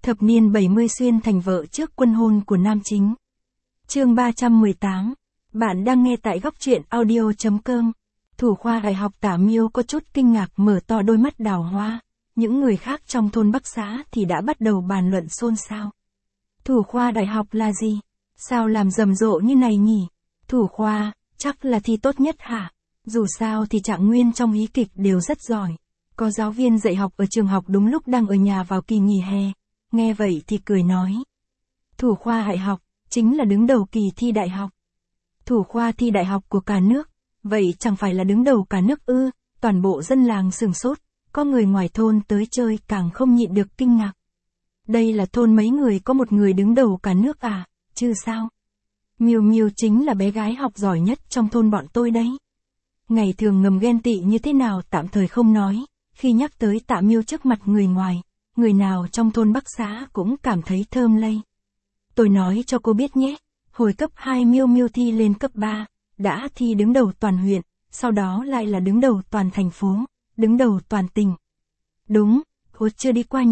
Thập niên 70 xuyên thành vợ trước quân hôn của nam chính. Chương 318. Bạn đang nghe tại góc truyện audio.com. Thủ khoa đại học Tả Miêu có chút kinh ngạc mở to đôi mắt đào hoa. Những người khác trong thôn Bắc Xã thì đã bắt đầu bàn luận xôn xao. Thủ khoa đại học là gì? Sao làm rầm rộ như này nhỉ? Thủ khoa, chắc là thi tốt nhất hả? Dù sao thì Trạng Nguyên trong hí kịch đều rất giỏi. Có giáo viên dạy học ở trường học đúng lúc đang ở nhà vào kỳ nghỉ hè. Nghe vậy thì cười nói. Thủ khoa đại học, chính là đứng đầu kỳ thi đại học. Thủ khoa thi đại học của cả nước, vậy chẳng phải là đứng đầu cả nước ư? Toàn bộ dân làng sửng sốt, có người ngoài thôn tới chơi càng không nhịn được kinh ngạc. Đây là thôn mấy người có một người đứng đầu cả nước à, chứ sao? Miêu Miêu chính là bé gái học giỏi nhất trong thôn bọn tôi đấy. Ngày thường ngầm ghen tị như thế nào tạm thời không nói, khi nhắc tới Tạ Miêu trước mặt người ngoài, người nào trong thôn Bắc Xã cũng cảm thấy thơm lây. Tôi nói cho cô biết nhé, hồi cấp 2 Miêu Miêu thi lên cấp 3, đã thi đứng đầu toàn huyện, sau đó lại là đứng đầu toàn thành phố, đứng đầu toàn tỉnh. Đúng, cô chưa đi qua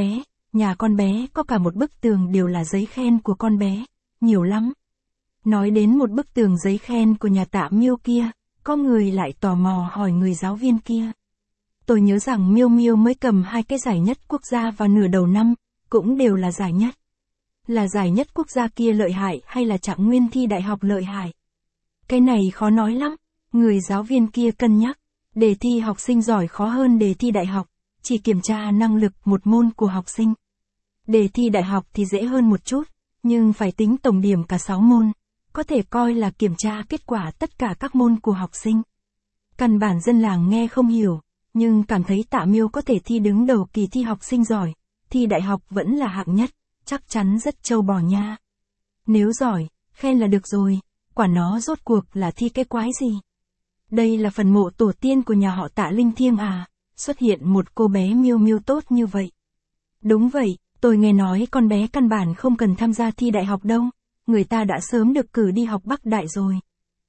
nhà con bé có cả một bức tường đều là giấy khen của con bé, nhiều lắm. Nói đến một bức tường giấy khen của nhà Tạ Miêu kia, có người lại tò mò hỏi người giáo viên kia. Tôi nhớ rằng Miêu Miêu mới cầm 2 cái giải nhất quốc gia vào nửa đầu năm, cũng đều là giải nhất. Là giải nhất quốc gia kia lợi hại hay là Trạng Nguyên thi đại học lợi hại? Cái này khó nói lắm, người giáo viên kia cân nhắc. Đề thi học sinh giỏi khó hơn đề thi đại học, chỉ kiểm tra năng lực một môn của học sinh. Đề thi đại học thì dễ hơn một chút, nhưng phải tính tổng điểm cả 6 môn, có thể coi là kiểm tra kết quả tất cả các môn của học sinh. Căn bản dân làng nghe không hiểu, nhưng cảm thấy Tạ Miêu có thể thi đứng đầu kỳ thi học sinh giỏi, thi đại học vẫn là hạng nhất, chắc chắn rất trâu bò nha. Nếu giỏi, khen là được rồi, quả nó rốt cuộc là thi cái quái gì? Đây là phần mộ tổ tiên của nhà họ Tạ linh thiêng à, xuất hiện một cô bé Miêu Miêu tốt như vậy. Đúng vậy, tôi nghe nói con bé căn bản không cần tham gia thi đại học đâu, người ta đã sớm được cử đi học Bắc Đại rồi.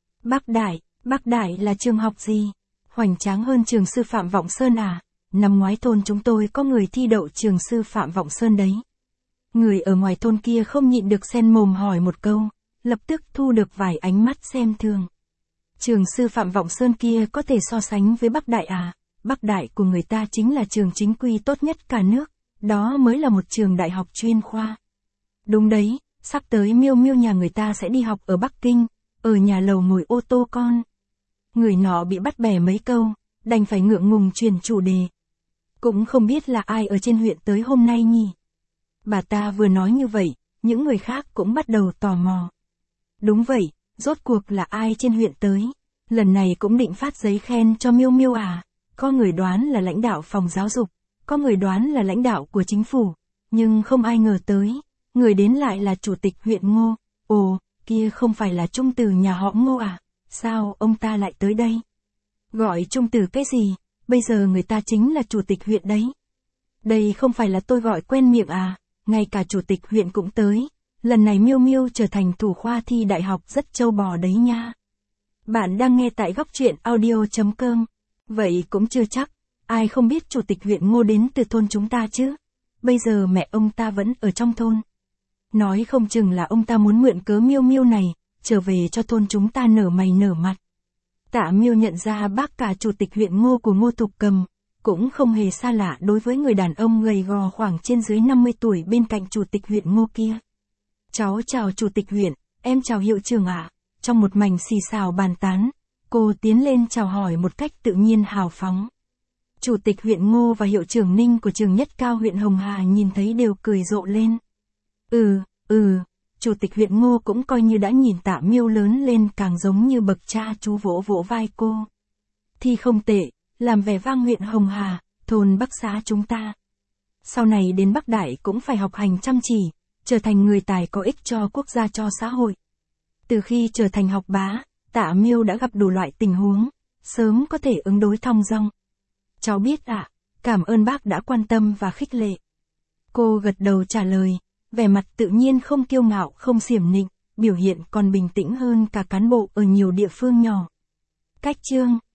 Bắc Đại là trường học gì? Hoành tráng hơn trường sư phạm Vọng Sơn à? Năm ngoái thôn chúng tôi có người thi đậu trường sư phạm Vọng Sơn đấy. Người ở ngoài thôn kia không nhịn được xen mồm hỏi một câu, lập tức thu được vài ánh mắt xem thường. Trường sư phạm Vọng Sơn kia có thể so sánh với Bắc Đại à? Bắc Đại của người ta chính là trường chính quy tốt nhất cả nước, đó mới là một trường đại học chuyên khoa. Đúng đấy, sắp tới Miêu Miêu nhà người ta sẽ đi học ở Bắc Kinh, ở nhà lầu ngồi ô tô con. Người nọ bị bắt bẻ mấy câu, đành phải ngượng ngùng chuyển chủ đề. Cũng không biết là ai ở trên huyện tới hôm nay nhỉ? Bà ta vừa nói như vậy, những người khác cũng bắt đầu tò mò. Đúng vậy, rốt cuộc là ai trên huyện tới? Lần này cũng định phát giấy khen cho Miêu Miêu à? Có người đoán là lãnh đạo phòng giáo dục, có người đoán là lãnh đạo của chính phủ, nhưng không ai ngờ tới, người đến lại là chủ tịch huyện Ngô. Ồ, kia không phải là Trung Từ nhà họ Ngô à? Sao ông ta lại tới đây? Gọi Trung Từ cái gì? Bây giờ người ta chính là chủ tịch huyện đấy. Đây không phải là tôi gọi quen miệng à? Ngay cả chủ tịch huyện cũng tới. Lần này Miêu Miêu trở thành thủ khoa thi đại học rất trâu bò đấy nha. Bạn đang nghe tại góc truyện audio.com. Vậy cũng chưa chắc, ai không biết chủ tịch huyện Ngô đến từ thôn chúng ta chứ? Bây giờ mẹ ông ta vẫn ở trong thôn. Nói không chừng là ông ta muốn mượn cớ Miêu Miêu này, trở về cho thôn chúng ta nở mày nở mặt. Tạ Miêu nhận ra bác cả chủ tịch huyện Ngô của Ngô Thục Cầm, cũng không hề xa lạ đối với người đàn ông gầy gò khoảng trên dưới 50 tuổi bên cạnh chủ tịch huyện Ngô kia. Cháu chào chủ tịch huyện, em chào hiệu trưởng ạ. Trong một mảnh xì xào bàn tán, cô tiến lên chào hỏi một cách tự nhiên hào phóng. Chủ tịch huyện Ngô và hiệu trưởng Ninh của trường Nhất Cao huyện Hồng Hà nhìn thấy đều cười rộ lên. Chủ tịch huyện Ngô cũng coi như đã nhìn Tạ Miêu lớn lên càng giống như bậc cha chú vỗ vỗ vai cô. Thi không tệ, làm vẻ vang huyện Hồng Hà, thôn Bắc Xã chúng ta. Sau này đến Bắc Đại cũng phải học hành chăm chỉ, trở thành người tài có ích cho quốc gia cho xã hội. Từ khi trở thành học bá, Tạ Miêu đã gặp đủ loại tình huống, sớm có thể ứng đối thong dong. Cháu biết ạ, cảm ơn bác đã quan tâm và khích lệ. Cô gật đầu trả lời, vẻ mặt tự nhiên không kiêu ngạo không xiểm nịnh, biểu hiện còn bình tĩnh hơn cả cán bộ ở nhiều địa phương nhỏ. Cách chương